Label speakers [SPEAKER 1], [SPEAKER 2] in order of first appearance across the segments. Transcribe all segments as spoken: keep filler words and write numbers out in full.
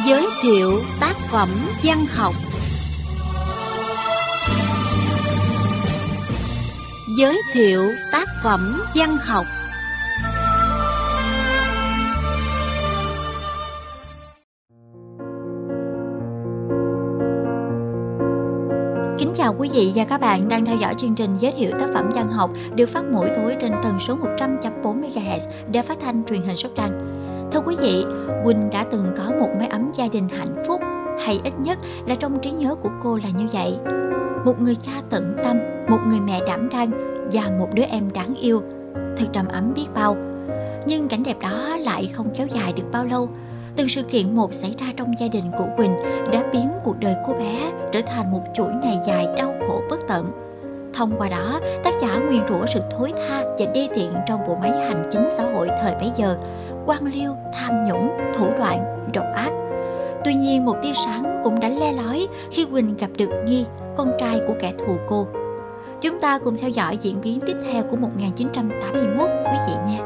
[SPEAKER 1] Giới thiệu tác phẩm văn học. Giới thiệu tác phẩm văn học.
[SPEAKER 2] Kính chào quý vị và các bạn đang theo dõi chương trình giới thiệu tác phẩm văn học được phát mỗi tối trên tần số một trăm chấm bốn mê ga héc Đài Phát thanh Truyền hình Sóc Trăng. Thưa quý vị, Quỳnh đã từng có một mái ấm gia đình hạnh phúc, hay ít nhất là trong trí nhớ của cô là như vậy. Một người cha tận tâm, một người mẹ đảm đang và một đứa em đáng yêu, thật đầm ấm biết bao. Nhưng cảnh đẹp đó lại không kéo dài được bao lâu. Từng sự kiện một xảy ra trong gia đình của Quỳnh đã biến cuộc đời cô bé trở thành một chuỗi ngày dài đau khổ bất tận. Thông qua đó, tác giả nguyền rủa sự thối tha và đê tiện trong bộ máy hành chính xã hội thời bấy giờ, quan liêu, tham nhũng, thủ đoạn, độc ác. Tuy nhiên, một tia sáng cũng đã le lói khi Quỳnh gặp được Nghi, con trai của kẻ thù cô. Chúng ta cùng theo dõi diễn biến tiếp theo của một nghìn chín trăm tám mươi mốt, quý vị nha.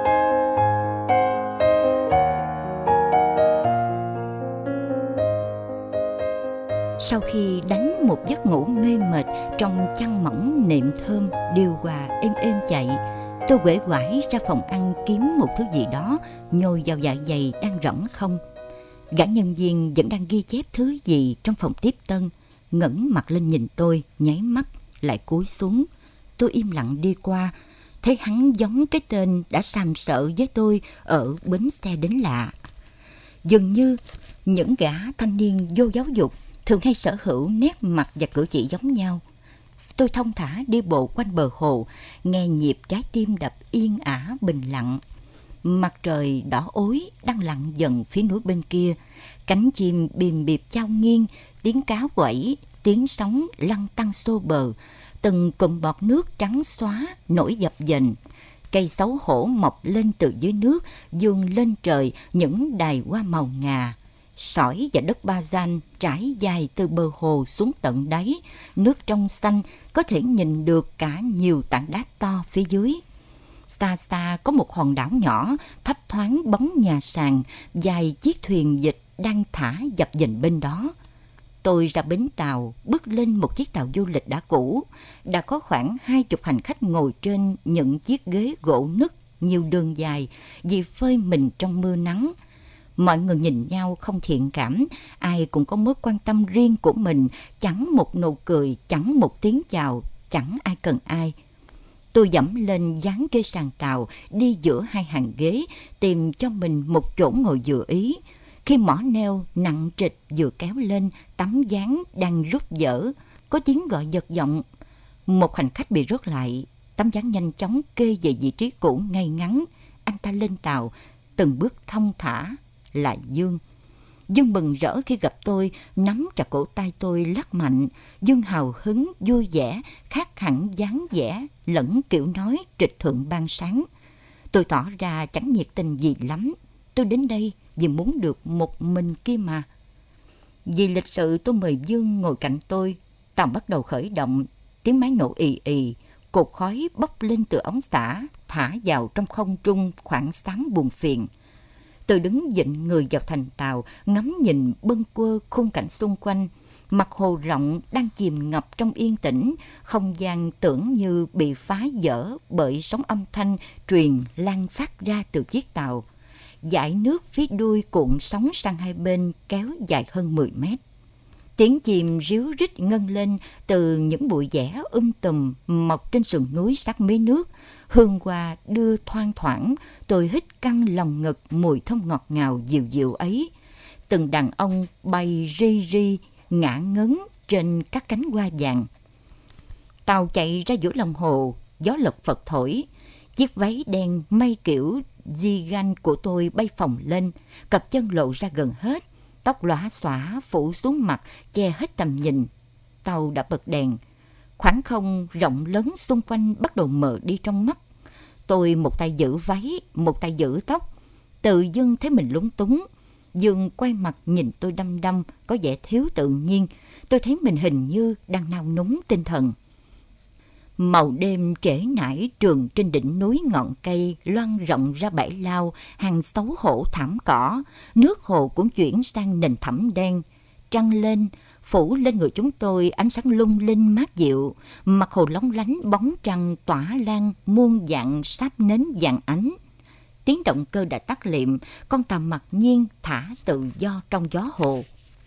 [SPEAKER 3] Sau khi đánh một giấc ngủ mê mệt trong chăn mỏng nệm thơm điều hòa êm êm chạy, tôi uể oải ra phòng ăn kiếm một thứ gì đó nhồi vào dạ dày đang rỗng không. Gã nhân viên vẫn đang ghi chép thứ gì trong phòng tiếp tân, ngẩng mặt lên nhìn tôi, nháy mắt lại cúi xuống. Tôi im lặng đi qua, thấy hắn giống cái tên đã sàm sỡ với tôi ở bến xe đến lạ. Dường như những gã thanh niên vô giáo dục thường hay sở hữu nét mặt và cử chỉ giống nhau. Tôi thong thả đi bộ quanh bờ hồ, nghe nhịp trái tim đập yên ả bình lặng. Mặt trời đỏ ối đang lặn dần phía núi bên kia, cánh chim bìm bịp chao nghiêng, tiếng cá quẩy, tiếng sóng lăn tăn xô bờ, từng cụm bọt nước trắng xóa nổi dập dềnh. Cây xấu hổ mọc lên từ dưới nước, vươn lên trời những đài hoa màu ngà. Sỏi và đất ba gian trải dài từ bờ hồ xuống tận đáy, nước trong xanh, có thể nhìn được cả nhiều tảng đá to phía dưới. Xa xa có một hòn đảo nhỏ, thấp thoáng bóng nhà sàn, vài chiếc thuyền vịt đang thả dập dềnh bên đó. Tôi ra bến tàu, bước lên một chiếc tàu du lịch đã cũ. Đã có khoảng hai chục hành khách ngồi trên những chiếc ghế gỗ nứt nhiều đường dài vì phơi mình trong mưa nắng. Mọi người nhìn nhau không thiện cảm, ai cũng có mối quan tâm riêng của mình, chẳng một nụ cười, chẳng một tiếng chào, chẳng ai cần ai. Tôi dẫm lên dán ghế sàn tàu, đi giữa hai hàng ghế, tìm cho mình một chỗ ngồi vừa ý. Khi mỏ neo nặng trịch vừa kéo lên, tấm dán đang rút dở, có tiếng gọi giật giọng. Một hành khách bị rớt lại, tấm dán nhanh chóng kê về vị trí cũ ngay ngắn. Anh ta lên tàu, từng bước thong thả. Là Dương. Dương mừng rỡ khi gặp tôi, nắm chặt cổ tay tôi lắc mạnh. Dương hào hứng, vui vẻ, khác hẳn dáng vẻ lẫn kiểu nói trịch thượng ban sáng. Tôi tỏ ra chẳng nhiệt tình gì lắm. Tôi đến đây vì muốn được một mình kia mà. Vì lịch sự tôi mời Dương ngồi cạnh tôi. Tàu bắt đầu khởi động, tiếng máy nổ ì ì, cột khói bốc lên từ ống xả, thả vào trong không trung khoảng sáng buồn phiền. Tôi đứng dịnh người vào thành tàu, ngắm nhìn bâng quơ khung cảnh xung quanh. Mặt hồ rộng đang chìm ngập trong yên tĩnh, không gian tưởng như bị phá vỡ bởi sóng âm thanh truyền lan phát ra từ chiếc tàu. Dải nước phía đuôi cuộn sóng sang hai bên kéo dài hơn mười mét. Tiếng chim ríu rít ngân lên từ những bụi dẻ um tùm mọc trên sườn núi sát mé nước. Hương hoa đưa thoang thoảng, tôi hít căng lòng ngực mùi thơm ngọt ngào dịu dịu ấy. Từng đàn ông bay ri ri, ngả ngấn trên các cánh hoa vàng. Tàu chạy ra giữa lòng hồ, gió lật phật thổi. Chiếc váy đen may kiểu Zigan của tôi bay phồng lên, cặp chân lộ ra gần hết. Tóc lóa xõa phủ xuống mặt, che hết tầm nhìn. Tàu đã bật đèn. Khoảng không rộng lớn xung quanh bắt đầu mờ đi trong mắt. Tôi một tay giữ váy, một tay giữ tóc. Tự dưng thấy mình lúng túng. Dương quay mặt nhìn tôi đăm đăm, có vẻ thiếu tự nhiên. Tôi thấy mình hình như đang nao núng tinh thần. Màu đêm trễ nải trường trên đỉnh núi ngọn cây loang rộng ra bãi lao, hàng xấu hổ thảm cỏ, nước hồ cũng chuyển sang nền thẳm đen. Trăng lên, phủ lên người chúng tôi ánh sáng lung linh mát dịu, mặt hồ lóng lánh bóng trăng tỏa lan muôn dạng sáp nến vàng ánh. Tiếng động cơ đã tắt liệm, con tàu mặc nhiên thả tự do trong gió hồ.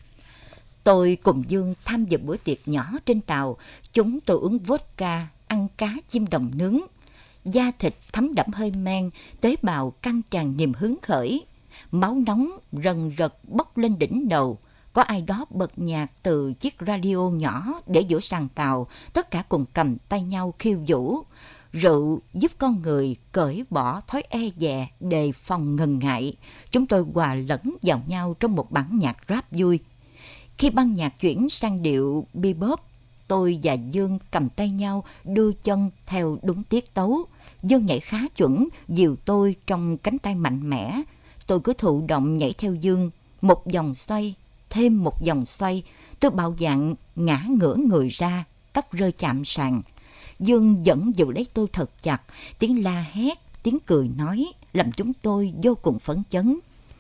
[SPEAKER 3] Tôi cùng Dương tham dự bữa tiệc nhỏ trên tàu. Chúng tôi uống vodka, ăn cá chim đồng nướng. Da thịt thấm đẫm hơi men, tế bào căng tràn niềm hứng khởi. Máu nóng rần rật bốc lên đỉnh đầu. Có ai đó bật nhạc từ chiếc radio nhỏ để giữa sàn tàu, tất cả cùng cầm tay nhau khiêu vũ. Rượu giúp con người cởi bỏ thói e dè, đề phòng ngần ngại. Chúng tôi hòa lẫn vào nhau trong một bản nhạc rap vui. Khi ban nhạc chuyển sang điệu bebop, tôi và Dương cầm tay nhau đưa chân theo đúng tiết tấu. Dương nhảy khá chuẩn, dìu tôi trong cánh tay mạnh mẽ. Tôi cứ thụ động nhảy theo Dương, một vòng xoay, thêm một vòng xoay. Tôi bạo dạn ngã ngửa người ra, tóc rơi chạm sàn. Dương vẫn giữ lấy tôi thật chặt, tiếng la hét, tiếng cười nói làm chúng tôi vô cùng phấn chấn.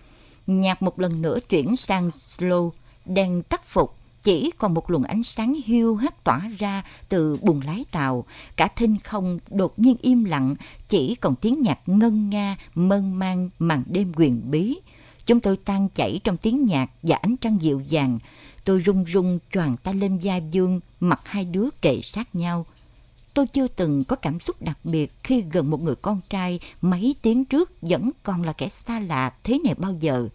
[SPEAKER 3] Nhạc một lần nữa chuyển sang slow, đèn tắt phục, chỉ còn một luồng ánh sáng hiu hắt tỏa ra từ buồng lái tàu. Cả thinh không đột nhiên im lặng, chỉ còn tiếng nhạc ngân nga mơn man màn đêm huyền bí. Chúng tôi tan chảy trong tiếng nhạc và ánh trăng dịu dàng. Tôi run run choàng tay lên vai Dương, mặt hai đứa kề sát nhau. Tôi chưa từng có cảm xúc đặc biệt khi gần một người con trai mấy tiếng trước vẫn còn là kẻ xa lạ thế này bao giờ.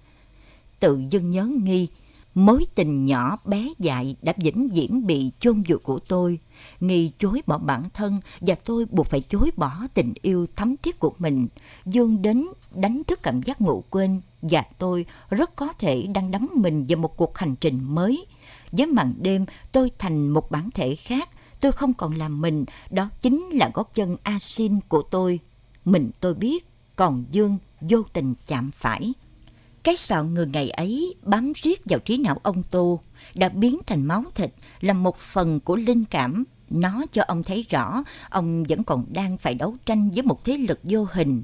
[SPEAKER 3] Tự dưng nhớ nghi, mối tình nhỏ bé dại đã vĩnh viễn bị chôn vùi của tôi. Nghi chối bỏ bản thân và tôi buộc phải chối bỏ tình yêu thắm thiết của mình. Dương đến đánh thức cảm giác ngủ quên và tôi rất có thể đang đắm mình vào một cuộc hành trình mới. Với màn đêm tôi thành một bản thể khác. Tôi không còn là mình, đó chính là gót chân asin của tôi. Mình tôi biết, còn Dương vô tình chạm phải. Cái sọ người ngày ấy bám riết vào trí não ông Tô, đã biến thành máu thịt, là một phần của linh cảm. Nó cho ông thấy rõ, ông vẫn còn đang phải đấu tranh với một thế lực vô hình.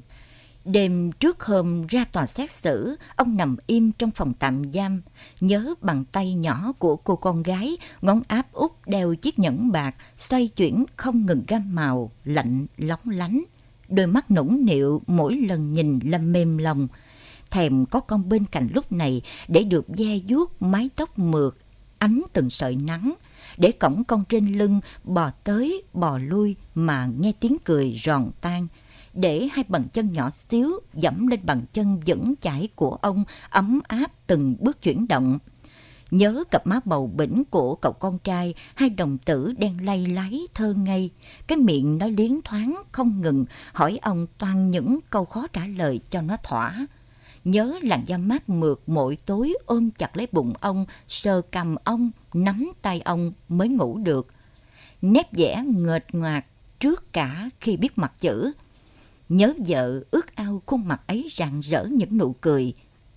[SPEAKER 3] Đêm trước hôm ra tòa xét xử, ông nằm im trong phòng tạm giam, nhớ bàn tay nhỏ của cô con gái, ngón áp út đeo chiếc nhẫn bạc, xoay chuyển không ngừng gam màu, lạnh lóng lánh. Đôi mắt nũng nịu mỗi lần nhìn làm mềm lòng. Thèm có con bên cạnh lúc này để được ve vuốt mái tóc mượt, ánh từng sợi nắng, để cõng con trên lưng bò tới bò lui mà nghe tiếng cười giòn tan, để hai bàn chân nhỏ xíu dẫm lên bàn chân vững chãi của ông ấm áp từng bước chuyển động. Nhớ cặp má bầu bĩnh của cậu con trai, hai đồng tử đen lay lái thơ ngây, cái miệng nó liến thoáng không ngừng hỏi ông toàn những câu khó trả lời cho nó thỏa. Nhớ làn da mát mượt mỗi tối ôm chặt lấy bụng ông, sờ cằm ông, nắm tay ông mới ngủ được. Nét vẽ nghệt ngoạc trước cả khi biết mặt chữ. Nhớ vợ ước ao khuôn mặt ấy rạng rỡ những nụ cười.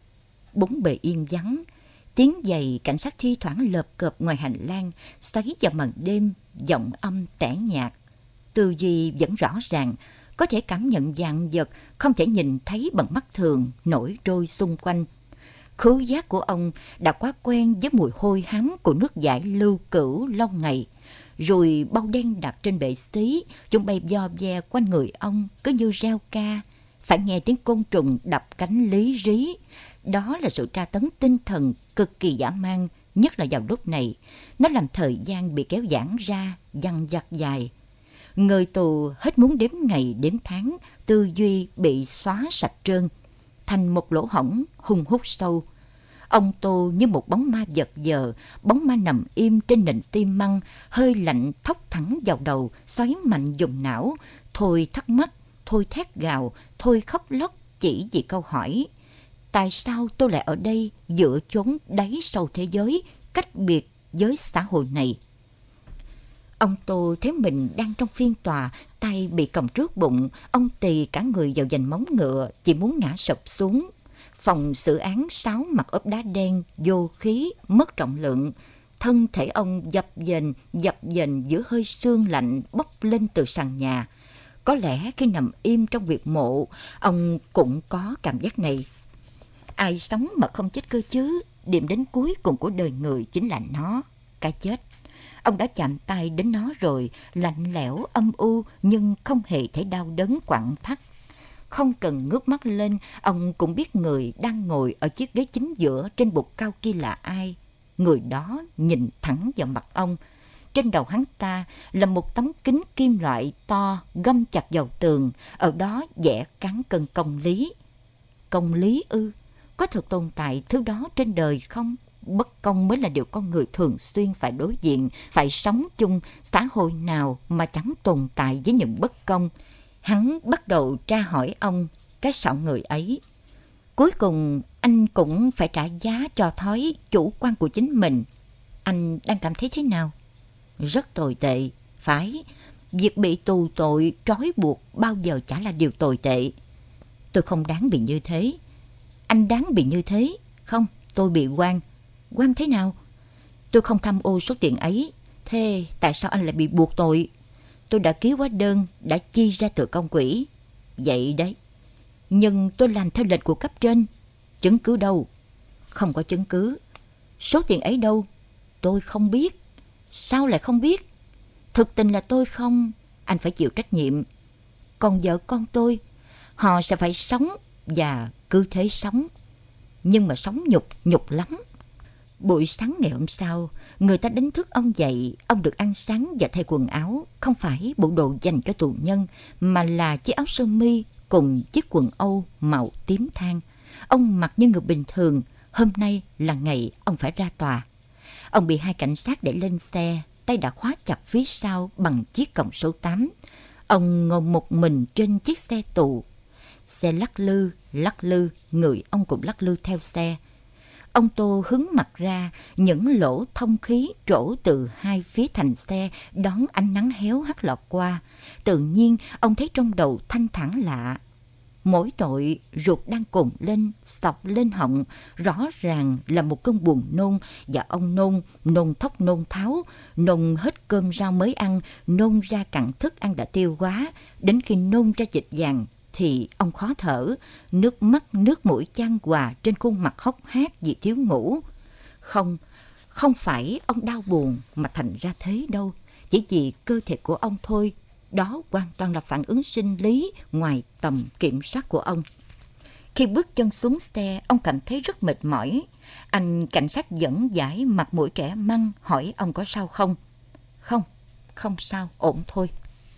[SPEAKER 3] Bốn bề yên vắng, tiếng giày cảnh sát thi thoảng lợp cợp ngoài hành lang, xoáy vào màn đêm, giọng âm tẻ nhạt. Tư duy vẫn rõ ràng, có thể cảm nhận vạn vật, không thể nhìn thấy bằng mắt thường, nổi trôi xung quanh. Khứu giác của ông đã quá quen với mùi hôi hám của nước dãi lưu cữu lâu ngày. Rồi bao đen đặt trên bệ xí, chúng bay vo ve quanh người ông cứ như reo ca. Phải nghe tiếng côn trùng đập cánh lý rí. Đó là sự tra tấn tinh thần cực kỳ dã man, nhất là vào lúc này. Nó làm thời gian bị kéo giãn ra, dằng dặc dài. Người tù hết muốn đếm ngày đếm tháng, tư duy bị xóa sạch trơn, thành một lỗ hổng hung hút sâu. Ông Tô như một bóng ma vật vờ, bóng ma nằm im trên nền xi măng, hơi lạnh thốc thẳng vào đầu, xoáy mạnh vùng não, thôi thắc mắc, thôi thét gào, thôi khóc lóc chỉ vì câu hỏi: tại sao tôi lại ở đây giữa chốn đáy sâu thế giới, cách biệt với xã hội này? Ông Tô thấy mình đang trong phiên tòa, tay bị còng trước bụng, ông tì cả người vào giành móng ngựa, chỉ muốn ngã sập xuống. Phòng xử án sáu mặt ốp đá đen, vô khí, mất trọng lượng. thân thể ông dập dềnh, dập dềnh giữa hơi sương lạnh bốc lên từ sàn nhà. Có lẽ khi nằm im trong huyệt mộ, ông cũng có cảm giác này. Ai sống mà không chết cơ chứ? Điểm đến cuối cùng của đời người chính là nó, cái chết. Ông đã chạm tay đến nó rồi, lạnh lẽo, âm u nhưng không hề thấy đau đớn quặn thắt. Không cần ngước mắt lên, ông cũng biết người đang ngồi ở chiếc ghế chính giữa trên bục cao kia là ai. Người đó nhìn thẳng vào mặt ông. Trên đầu hắn ta là một tấm kính kim loại to găm chặt vào tường, ở đó vẽ cán cân công lý. Công lý ư? Có thật tồn tại thứ đó trên đời không? Bất công mới là điều con người thường xuyên phải đối diện, phải sống chung. Xã hội nào mà chẳng tồn tại với những bất công? Hắn bắt đầu tra hỏi ông cái sọ người ấy. Cuối cùng anh cũng phải trả giá cho thói chủ quan của chính mình. Anh đang cảm thấy thế nào? Rất tồi tệ. Phải, việc bị tù tội, trói buộc bao giờ chả là điều tồi tệ. Tôi không đáng bị như thế. Anh đáng bị như thế. Không, tôi bị oan. Oan thế nào? Tôi không tham ô số tiền ấy. Thế tại sao anh lại bị buộc tội? Tôi đã ký hóa đơn, đã chi ra từ công quỹ. Vậy đấy. Nhưng tôi làm theo lệnh của cấp trên. Chứng cứ đâu? Không có chứng cứ. Số tiền ấy đâu? Tôi không biết. Sao lại không biết? Thực tình là tôi không. Anh phải chịu trách nhiệm. Còn vợ con tôi, họ sẽ phải sống và cứ thế sống. Nhưng mà sống nhục, nhục lắm. Buổi sáng ngày hôm sau, người ta đánh thức ông dậy. Ông được ăn sáng và thay quần áo. Không phải bộ đồ dành cho tù nhân, mà là chiếc áo sơ mi cùng chiếc quần âu màu tím than. Ông mặc như người bình thường. Hôm nay là ngày ông phải ra tòa. Ông bị hai cảnh sát để lên xe, tay đã khóa chặt phía sau bằng chiếc còng số tám. Ông ngồi một mình trên chiếc xe tù. Xe lắc lư, lắc lư, người ông cũng lắc lư theo xe. Ông Tô hướng mặt ra, những lỗ thông khí trổ từ hai phía thành xe đón ánh nắng héo hắt lọt qua. Tự nhiên ông thấy trong đầu thanh thản lạ. Mỗi tội ruột đang cồn lên, xộc lên họng, rõ ràng là một cơn buồn nôn, và ông nôn, nôn thốc nôn tháo, nôn hết cơm rau mới ăn, nôn ra cặn thức ăn đã tiêu hóa, đến khi nôn ra dịch vàng thì ông khó thở, nước mắt nước mũi chan hòa trên khuôn mặt hốc hác vì thiếu ngủ. Không, không phải ông đau buồn mà thành ra thế đâu, chỉ vì cơ thể của ông thôi. Đó hoàn toàn là phản ứng sinh lý ngoài tầm kiểm soát của ông. Khi bước chân xuống xe, ông cảm thấy rất mệt mỏi. Anh cảnh sát dẫn giải mặt mũi trẻ măng hỏi ông có sao không? Không, không sao, ổn thôi.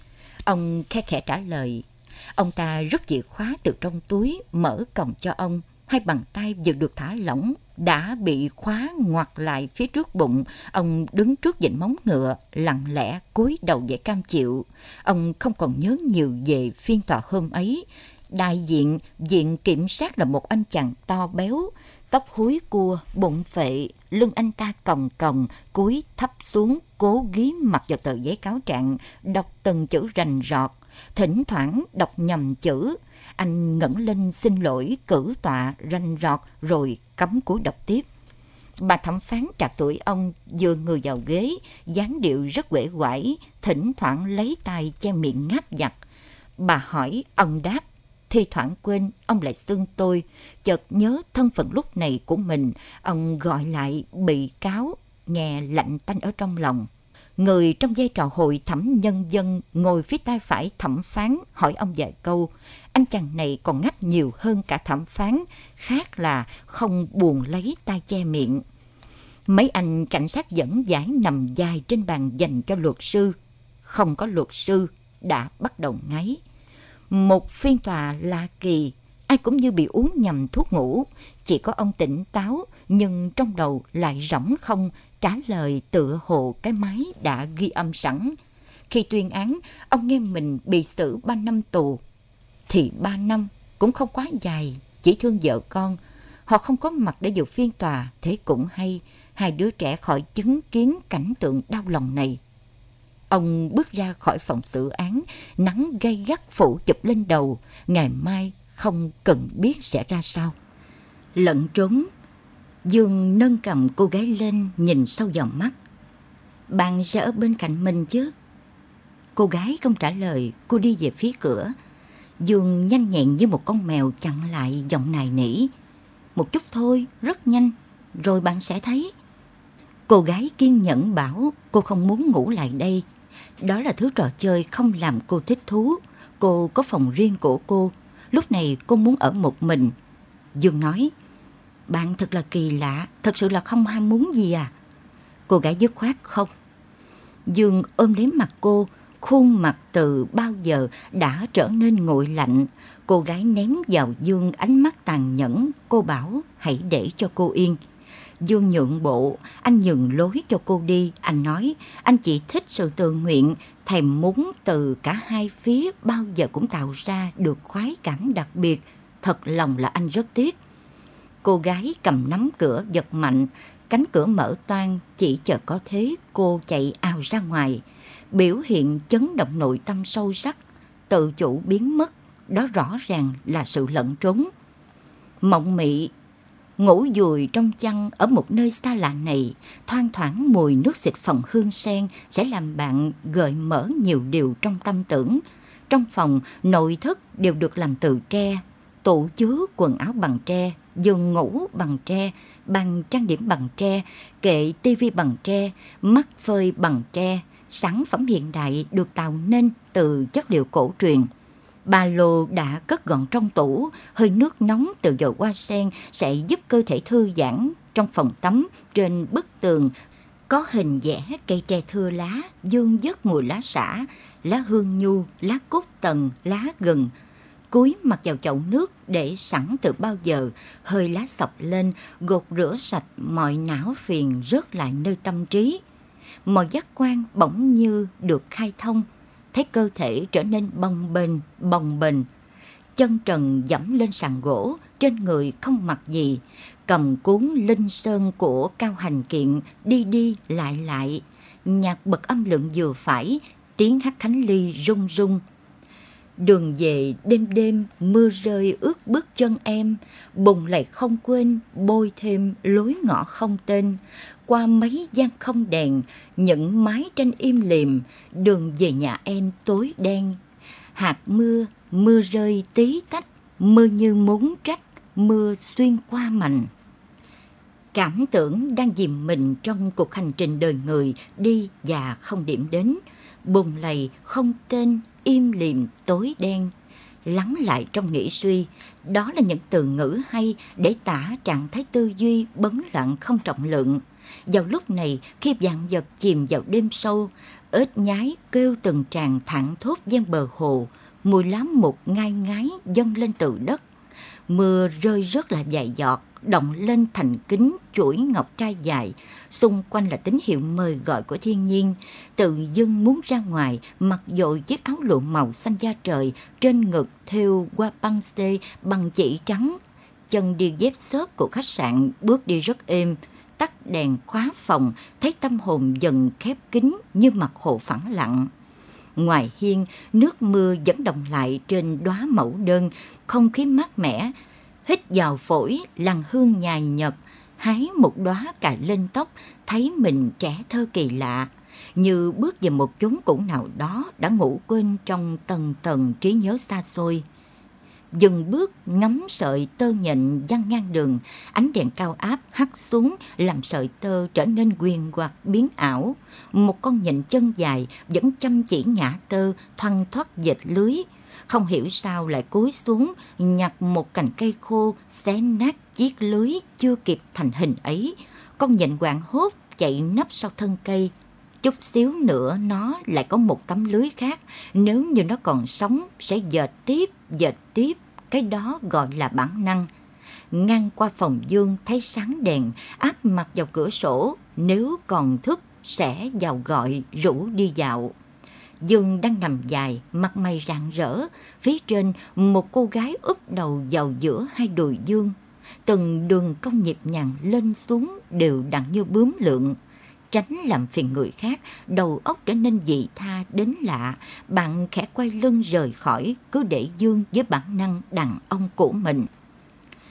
[SPEAKER 3] Ông khe khẽ trả lời. Ông ta rút chìa khóa từ trong túi, mở còng cho ông. Hai bàn tay vừa được thả lỏng, đã bị khóa ngoặt lại phía trước bụng. Ông đứng trước vịnh móng ngựa, lặng lẽ cúi đầu để cam chịu. Ông không còn nhớ nhiều về phiên tòa hôm ấy. Đại diện viện kiểm sát là một anh chàng to béo, tóc húi cua, bụng phệ, lưng anh ta còng còng, cúi thấp xuống, cố ghi mặt vào tờ giấy cáo trạng, đọc từng chữ rành rọt, thỉnh thoảng đọc nhầm chữ. Anh ngẩng lên xin lỗi, cử tọa rành rọt rồi cắm cúi đọc tiếp. Bà thẩm phán trạc tuổi ông, vừa người vào ghế, dáng điệu rất uể oải, thỉnh thoảng lấy tay che miệng ngáp giặt. Bà hỏi, ông đáp. Thi thoảng quên, ông lại xưng tôi. Chợt nhớ thân phận lúc này của mình, ông gọi lại bị cáo, nghe lạnh tanh ở trong lòng. Người trong vai trò hội thẩm nhân dân ngồi phía tay phải thẩm phán hỏi ông vài câu. Anh chàng này còn ngáp nhiều hơn cả thẩm phán, khác là không buồn lấy tay che miệng. Mấy anh cảnh sát dẫn giải nằm dài trên bàn dành cho luật sư. Không có luật sư, đã bắt đầu ngáy. Một phiên tòa lạ kỳ, ai cũng như bị uống nhầm thuốc ngủ. Chỉ có ông tỉnh táo, nhưng trong đầu lại rỗng không, trả lời tựa hồ cái máy đã ghi âm sẵn. Khi tuyên án, ông nghe mình bị xử ba năm tù. Thì ba năm cũng không quá dài, chỉ thương vợ con. Họ không có mặt để dự phiên tòa, thế cũng hay, hai đứa trẻ khỏi chứng kiến cảnh tượng đau lòng này. Ông bước ra khỏi phòng xử án, nắng gay gắt phủ chụp lên đầu, ngày mai không cần biết sẽ ra sao. Lẫn trốn, Dương nâng cầm cô gái lên, nhìn sâu vào mắt. Bạn sẽ ở bên cạnh mình chứ? Cô gái không trả lời, cô đi về phía cửa. Dương nhanh nhẹn như một con mèo chặn lại giọng nài nỉ. Một chút thôi, rất nhanh, rồi bạn sẽ thấy. Cô gái kiên nhẫn bảo cô không muốn ngủ lại đây. Đó là thứ trò chơi không làm cô thích thú. Cô có phòng riêng của cô. Lúc này cô muốn ở một mình. Dương nói, bạn thật là kỳ lạ, thật sự là không ham muốn gì à? Cô gái dứt khoát không. Dương ôm lấy mặt cô, khuôn mặt từ bao giờ đã trở nên nguội lạnh. Cô gái ném vào Dương ánh mắt tàn nhẫn. Cô bảo hãy để cho cô yên. Dương nhượng bộ, anh nhường lối cho cô đi. Anh nói anh chỉ thích sự tự nguyện, thèm muốn từ cả hai phía bao giờ cũng tạo ra được khoái cảm đặc biệt. Thật lòng là anh rất tiếc. Cô gái cầm nắm cửa giật mạnh, cánh cửa mở toang, chỉ chờ có thế cô chạy ào ra ngoài. Biểu hiện chấn động nội tâm sâu sắc, tự chủ biến mất, đó rõ ràng là sự lẩn trốn. Mộng mị, ngủ dùi trong chăn ở một nơi xa lạ này, thoang thoảng mùi nước xịt phòng hương sen sẽ làm bạn gợi mở nhiều điều trong tâm tưởng. Trong phòng, nội thất đều được làm từ tre, tủ chứa quần áo bằng tre, giường ngủ bằng tre, bàn trang điểm bằng tre, kệ tivi bằng tre, mắt phơi bằng tre. Sản phẩm hiện đại được tạo nên từ chất liệu cổ truyền. Ba lô đã cất gọn trong tủ, hơi nước nóng từ dầu hoa sen sẽ giúp cơ thể thư giãn. Trong phòng tắm, trên bức tường có hình vẽ cây tre thưa lá, dương dớt mùi lá xả, lá hương nhu, lá cúc tần, lá gừng. Cúi mặt vào chậu nước để sẵn từ bao giờ, hơi lá xộc lên, gột rửa sạch mọi não phiền rớt lại nơi tâm trí. Mọi giác quan bỗng như được khai thông, thấy cơ thể trở nên bồng bềnh, bồng bềnh. Chân trần dẫm lên sàn gỗ, trên người không mặc gì, cầm cuốn Linh Sơn của Cao Hành Kiện, đi đi lại lại. Nhạc bật âm lượng vừa phải, tiếng hát Khánh Ly rung rung. Đường về đêm đêm, mưa rơi ướt bước chân em, bùng lại không quên, bôi thêm lối ngõ không tên. Qua mấy gian không đèn, những mái tranh im lìm, đường về nhà em tối đen. Hạt mưa, mưa rơi tí tách, mưa như muốn trách, mưa xuyên qua mành. Cảm tưởng đang dìm mình trong cuộc hành trình đời người đi và không điểm đến. Bùng lầy không tên, im lìm tối đen. Lắng lại trong nghĩ suy, đó là những từ ngữ hay để tả trạng thái tư duy bấn loạn không trọng lượng. Vào lúc này, khi vạn vật chìm vào đêm sâu, ếch nhái kêu từng tràng thẳng thốt ven bờ hồ, mùi lá mục ngai ngái dâng lên từ đất. Mưa rơi rớt lại vài giọt, động lên thành kính chuỗi ngọc trai dài. Xung quanh là tín hiệu mời gọi của thiên nhiên. Tự dưng muốn ra ngoài, mặc dội chiếc áo lụa màu xanh da trời, trên ngực thêu hoa băng xê bằng chỉ trắng. Chân đi dép xốp của khách sạn, bước đi rất êm. Tắt đèn khóa phòng, thấy tâm hồn dần khép kín như mặt hồ phẳng lặng. Ngoài hiên, nước mưa vẫn đọng lại trên đóa mẫu đơn, không khí mát mẻ. Hít vào phổi làn hương nhài nhật, hái một đóa cài lên tóc, thấy mình trẻ thơ kỳ lạ, như bước về một chốn cũ nào đó đã ngủ quên trong tầng tầng trí nhớ xa xôi. Dừng bước ngắm sợi tơ nhện văng ngang đường, ánh đèn cao áp hắt xuống làm sợi tơ trở nên quyền hoặc biến ảo. Một con nhện chân dài vẫn chăm chỉ nhả tơ thoăn thoắt dệt lưới. Không hiểu sao lại cúi xuống nhặt một cành cây khô, xé nát chiếc lưới chưa kịp thành hình ấy. Con nhện hoảng hốt chạy nấp sau thân cây. Chút xíu nữa nó lại có một tấm lưới khác, nếu như nó còn sống sẽ dệt tiếp, dệt tiếp, cái đó gọi là bản năng. Ngang qua phòng Dương thấy sáng đèn, áp mặt vào cửa sổ, nếu còn thức sẽ vào gọi rủ đi dạo. Dương đang nằm dài, mặt mày rạng rỡ, phía trên một cô gái úp đầu vào giữa hai đùi Dương. Từng đường cong nhịp nhàng lên xuống đều đặn như bướm lượn. Tránh làm phiền người khác, đầu óc trở nên dị tha đến lạ, bạn khẽ quay lưng rời khỏi, cứ để Dương với bản năng đàn ông của mình.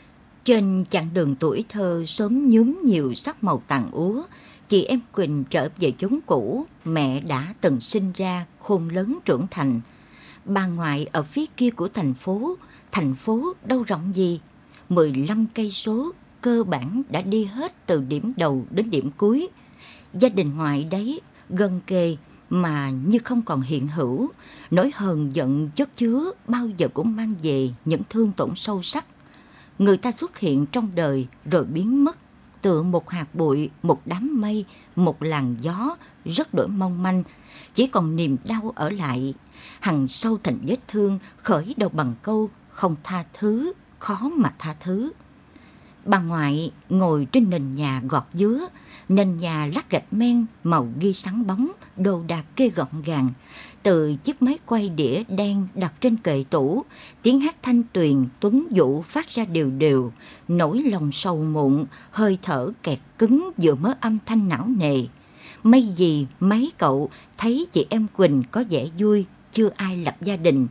[SPEAKER 3] Trên chặng đường tuổi thơ sớm nhuốm nhiều sắc màu tàn úa, chị em Quỳnh trở về chốn cũ mẹ đã từng sinh ra, khôn lớn trưởng thành. Bà ngoại ở phía kia của thành phố, thành phố đâu rộng gì, mười lăm cây số cơ bản đã đi hết từ điểm đầu đến điểm cuối. Gia đình ngoại đấy gần kề mà như không còn hiện hữu, nỗi hờn giận chất chứa bao giờ cũng mang về những thương tổn sâu sắc. Người ta xuất hiện trong đời rồi biến mất, tựa một hạt bụi, một đám mây, một làn gió rất đổi mong manh, chỉ còn niềm đau ở lại, hằn sâu thành vết thương, khởi đầu bằng câu không tha thứ, khó mà tha thứ. Bà ngoại ngồi trên nền nhà gọt dứa, nền nhà lát gạch men màu ghi sáng bóng, đồ đạc kê gọn gàng. Từ chiếc máy quay đĩa đen đặt trên kệ tủ, tiếng hát thanh tuyền tuấn vũ phát ra đều đều, nỗi lòng sầu muộn, hơi thở kẹt cứng giữa mớ âm thanh não nề. May gì mấy cậu thấy chị em Quỳnh có vẻ vui, chưa ai lập gia đình.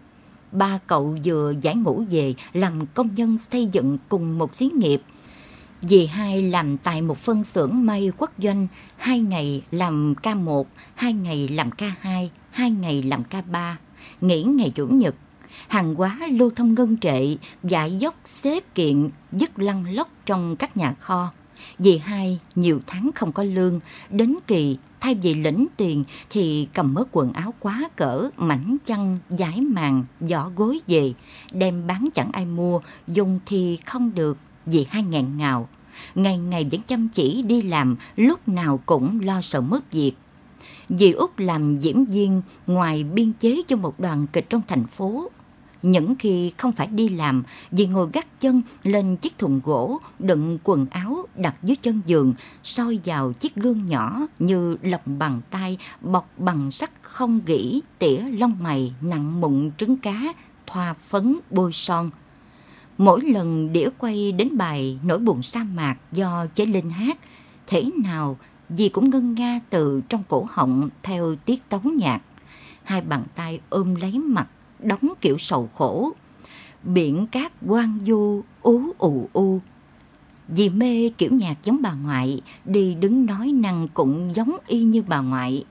[SPEAKER 3] Ba cậu vừa giải ngũ về làm công nhân xây dựng cùng một xí nghiệp. Dì hai làm tại một phân xưởng may quốc doanh, hai ngày làm ca một, hai ngày làm ca hai, hai ngày làm ca ba, nghỉ ngày chủ nhật. Hàng hóa lưu thông ngưng trệ, dải dốc xếp kiện, dứt lăn lóc trong các nhà kho. Dì hai nhiều tháng không có lương, đến kỳ thay vì lĩnh tiền thì cầm mớ quần áo quá cỡ, mảnh chăn, dải màn, giỏ gối về, đem bán chẳng ai mua, dùng thì không được, dì hai nghẹn ngào. Ngày ngày vẫn chăm chỉ đi làm, lúc nào cũng lo sợ mất việc. Dì Út làm diễn viên ngoài biên chế cho một đoàn kịch trong thành phố. Những khi không phải đi làm, dì ngồi gác chân lên chiếc thùng gỗ, đựng quần áo đặt dưới chân giường, soi vào chiếc gương nhỏ như lòng bàn tay bọc bằng sắt không gỉ, tỉa lông mày nặng mụn trứng cá, thoa phấn bôi son. Mỗi lần đĩa quay đến bài Nỗi buồn sa mạc do Chế Linh hát, thế nào dì cũng ngân nga từ trong cổ họng theo tiết tấu nhạc. Hai bàn tay ôm lấy mặt, đóng kiểu sầu khổ. Biển cát quang du ú ù u. Dì mê kiểu nhạc giống bà ngoại, đi đứng nói năng cũng giống y như bà ngoại.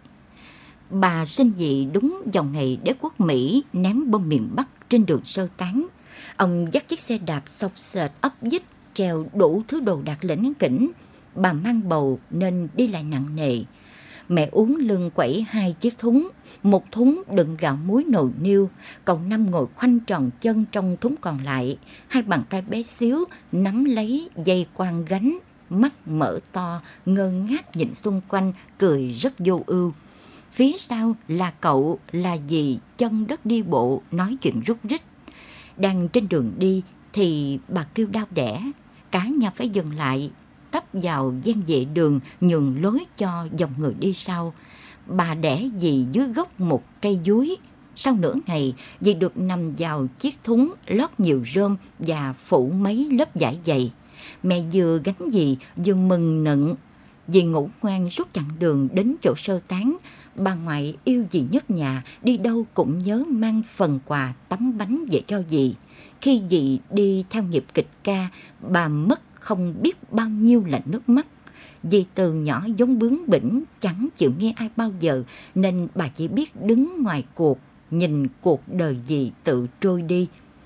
[SPEAKER 3] Bà sinh dì đúng vào ngày đế quốc Mỹ ném bom miền Bắc trên đường sơ tán. Ông dắt chiếc xe đạp xộc xệch ấp vích, treo đủ thứ đồ đạc lỉnh kỉnh. Bà mang bầu nên đi lại nặng nề. Mẹ uống lưng quẩy hai chiếc thúng, một thúng đựng gạo muối nồi niêu, cậu Năm ngồi khoanh tròn chân trong thúng còn lại, hai bàn tay bé xíu nắm lấy dây quang gánh, mắt mở to, ngơ ngác nhìn xung quanh, cười rất vô ưu. Phía sau là cậu, là dì chân đất đi bộ, nói chuyện rúc rích. Đang trên đường đi thì bà kêu đau đẻ, cả nhà phải dừng lại, tấp vào gian vệ đường nhường lối cho dòng người đi sau. Bà đẻ dì dưới gốc một cây dúi. Sau nửa ngày, dì được nằm vào chiếc thúng lót nhiều rơm và phủ mấy lớp vải dày. Mẹ vừa gánh dì vừa mừng nựng. Dì ngủ ngoan suốt chặng đường đến chỗ sơ tán. Bà ngoại yêu dì nhất nhà, đi đâu cũng nhớ mang phần quà tấm bánh về cho dì. Khi dì đi theo nghiệp kịch ca, bà mất không biết bao nhiêu là nước mắt. Dì từ nhỏ giống bướng bỉnh, chẳng chịu nghe ai bao giờ, nên bà chỉ biết đứng ngoài cuộc, nhìn cuộc đời dì tự trôi đi.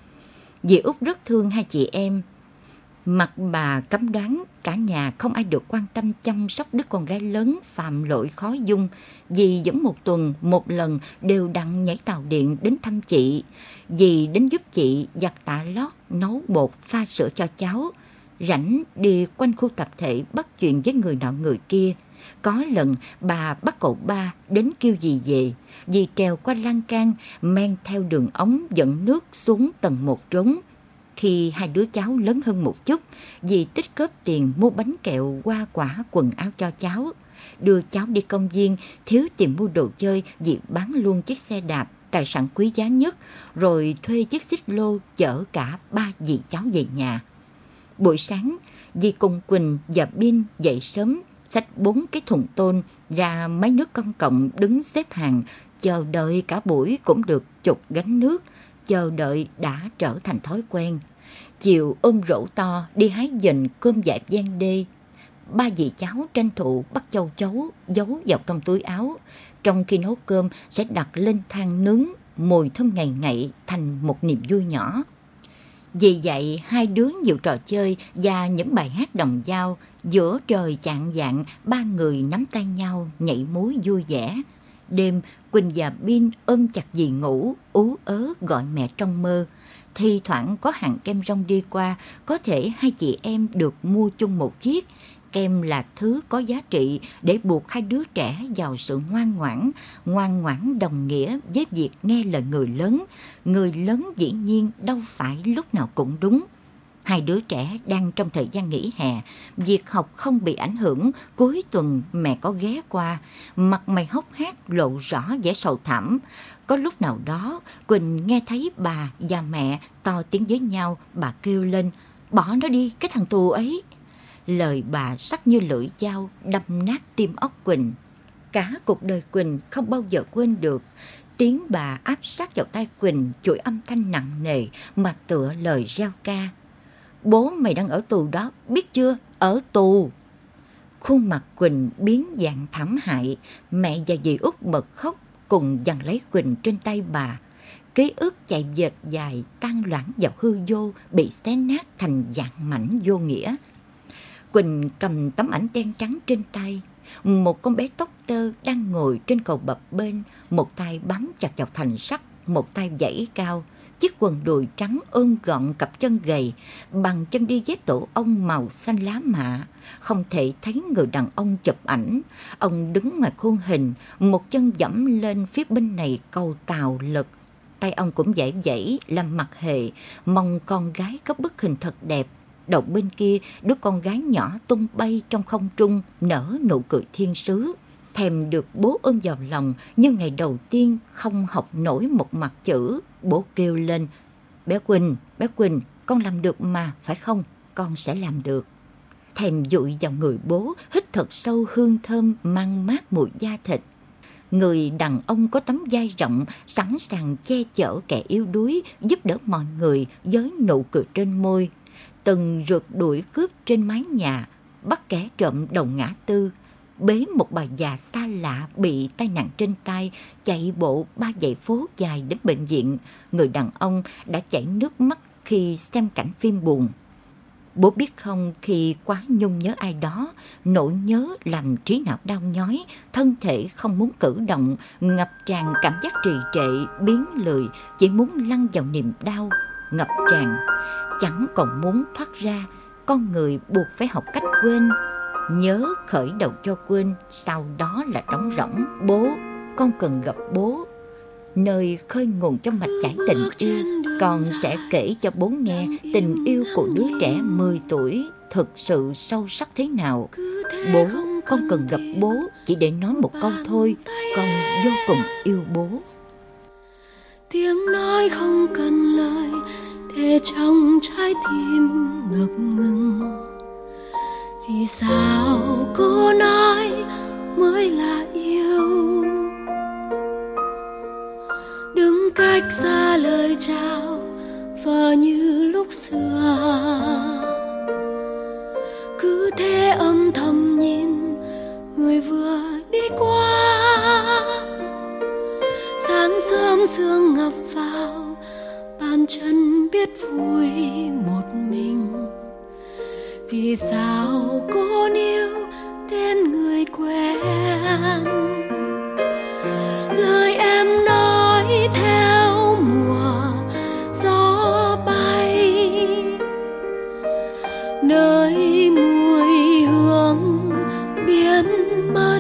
[SPEAKER 3] Dì Út rất thương hai chị em. Mặt bà cấm đoán cả nhà không ai được quan tâm chăm sóc đứa con gái lớn phạm lỗi khó dung. Dì vẫn một tuần một lần đều đặn nhảy tàu điện đến thăm chị. Dì đến giúp chị giặt tả lót, nấu bột, pha sữa cho cháu. Rảnh đi quanh khu tập thể bắt chuyện với người nọ người kia. Có lần bà bắt cậu ba đến kêu dì về. Dì trèo qua lan can, men theo đường ống dẫn nước xuống tầng một trốn. Khi hai đứa cháu lớn hơn một chút, dì tích góp tiền mua bánh kẹo, hoa quả, quần áo cho cháu. Đưa cháu đi công viên, thiếu tiền mua đồ chơi, dì bán luôn chiếc xe đạp, tài sản quý giá nhất, rồi thuê chiếc xích lô chở cả ba dì cháu về nhà. Buổi sáng, dì cùng Quỳnh và Bin dậy sớm, xách bốn cái thùng tôn ra máy nước công cộng đứng xếp hàng, chờ đợi cả buổi cũng được chục gánh nước. chờ đợi đã trở thành thói quen. Chiều ôm rổ to đi hái dền cơm dại ven đê. Ba dì cháu tranh thủ bắt châu chấu giấu vào trong túi áo. Trong khi nấu cơm sẽ đặt lên than nướng, mùi thơm ngậy ngậy thành một niềm vui nhỏ. Vì vậy, hai đứa nhiều trò chơi và những bài hát đồng dao. Giữa trời chạng vạng, ba người nắm tay nhau nhảy múa vui vẻ. Đêm, Quỳnh và Bin ôm chặt dì ngủ, ú ớ gọi mẹ trong mơ. Thi thoảng có hàng kem rong đi qua, có thể hai chị em được mua chung một chiếc. Kem là thứ có giá trị để buộc hai đứa trẻ vào sự ngoan ngoãn. Ngoan ngoãn đồng nghĩa với việc nghe lời người lớn. Người lớn dĩ nhiên đâu phải lúc nào cũng đúng. Hai đứa trẻ đang trong thời gian nghỉ hè, việc học không bị ảnh hưởng. Cuối tuần mẹ có ghé qua, mặt mày hốc hác lộ rõ vẻ sầu thảm. Có lúc nào đó Quỳnh nghe thấy bà và mẹ to tiếng với nhau, bà kêu lên: "Bỏ nó đi, cái thằng tù ấy." Lời bà sắc như lưỡi dao đâm nát tim óc Quỳnh. Cả cuộc đời Quỳnh không bao giờ quên được. Tiếng bà áp sát vào tai Quỳnh, chuỗi âm thanh nặng nề mà tựa lời reo ca: "Bố mày đang ở tù đó, biết chưa? Ở tù." Khuôn mặt Quỳnh biến dạng thảm hại. Mẹ và dì Út bật khóc cùng giằng lấy Quỳnh trên tay bà. Ký ức chạy dệt dài, tan loãng vào hư vô, bị xé nát thành dạng mảnh vô nghĩa. Quỳnh cầm tấm ảnh đen trắng trên tay. Một con bé tóc tơ đang ngồi trên cầu bập bênh, một tay bám chặt vào thành sắt, một tay vẫy cao. Chiếc quần đùi trắng ôm gọn cặp chân gầy, bằng chân đi dép tổ ong màu xanh lá mạ. Không thể thấy người đàn ông chụp ảnh. Ông đứng ngoài khuôn hình, một chân dẫm lên phía bên này cầu tàu lực. Tay ông cũng vẫy vẫy làm mặt hề, mong con gái có bức hình thật đẹp. Đầu bên kia, đứa con gái nhỏ tung bay trong không trung, nở nụ cười thiên sứ. Thèm được bố ôm vào lòng, nhưng ngày đầu tiên không học nổi một mặt chữ. Bố kêu lên: "Bé Quỳnh, bé Quỳnh, con làm được mà, phải không? Con sẽ làm được." Thèm dụi vào người bố, hít thật sâu hương thơm mang mát mùi da thịt. Người đàn ông có tấm vai rộng, sẵn sàng che chở kẻ yếu đuối, giúp đỡ mọi người với nụ cười trên môi. Từng rượt đuổi cướp trên mái nhà, bắt kẻ trộm đầu ngã tư, bế một bà già xa lạ bị tai nạn trên tay, chạy bộ ba dãy phố dài đến bệnh viện. Người đàn ông đã chảy nước mắt khi xem cảnh phim buồn. Bố biết không, khi quá nhung nhớ ai đó, nỗi nhớ làm trí não đau nhói, thân thể không muốn cử động, ngập tràn cảm giác trì trệ, biến lười, chỉ muốn lăn vào niềm đau, ngập tràn, chẳng còn muốn thoát ra. Con người buộc phải học cách quên, nhớ khởi đầu cho quên, sau đó là trống rỗng. Bố, con cần gặp bố. Nơi khơi nguồn cho mạch chảy tình yêu, con sẽ kể cho bố nghe tình yêu của đứa trẻ mười tuổi thực sự sâu sắc thế nào. Bố, con cần gặp bố chỉ để nói một câu thôi: con vô cùng yêu bố.
[SPEAKER 4] Tiếng nói không cần lời để trong trái tim ngập ngừng. Vì sao cô nói mới là yêu? Đứng cách xa lời chào vờ như lúc xưa, cứ thế âm thầm nhìn người vừa đi qua. Sáng sớm sương ngập vào, bàn chân biết vui một mình. Vì sao cô níu tên người quen? Lời em nói theo mùa gió bay, nơi mùi hương biến mất.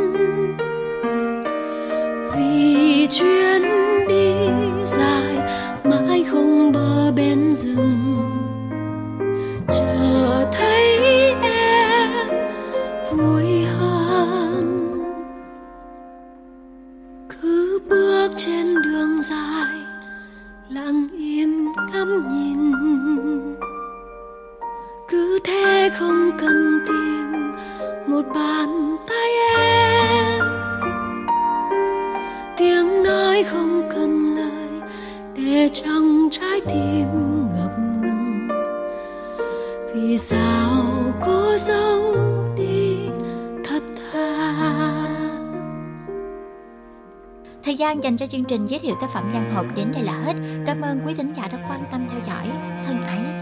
[SPEAKER 4] Vì chuyến đi dài mãi không bờ bên rừng, chờ thấy em vui hơn. Cứ bước trên đường dài lặng im ngắm nhìn, cứ thế không cần tìm một bàn tay em. Tiếng nói không cần lời để để trong trái tim ngập ngừng. Vì sao cô giấu đi thật thà?
[SPEAKER 2] Thời gian dành cho chương trình giới thiệu tác phẩm văn học đến đây là hết. Cảm ơn quý thính giả đã quan tâm theo dõi. Thân ái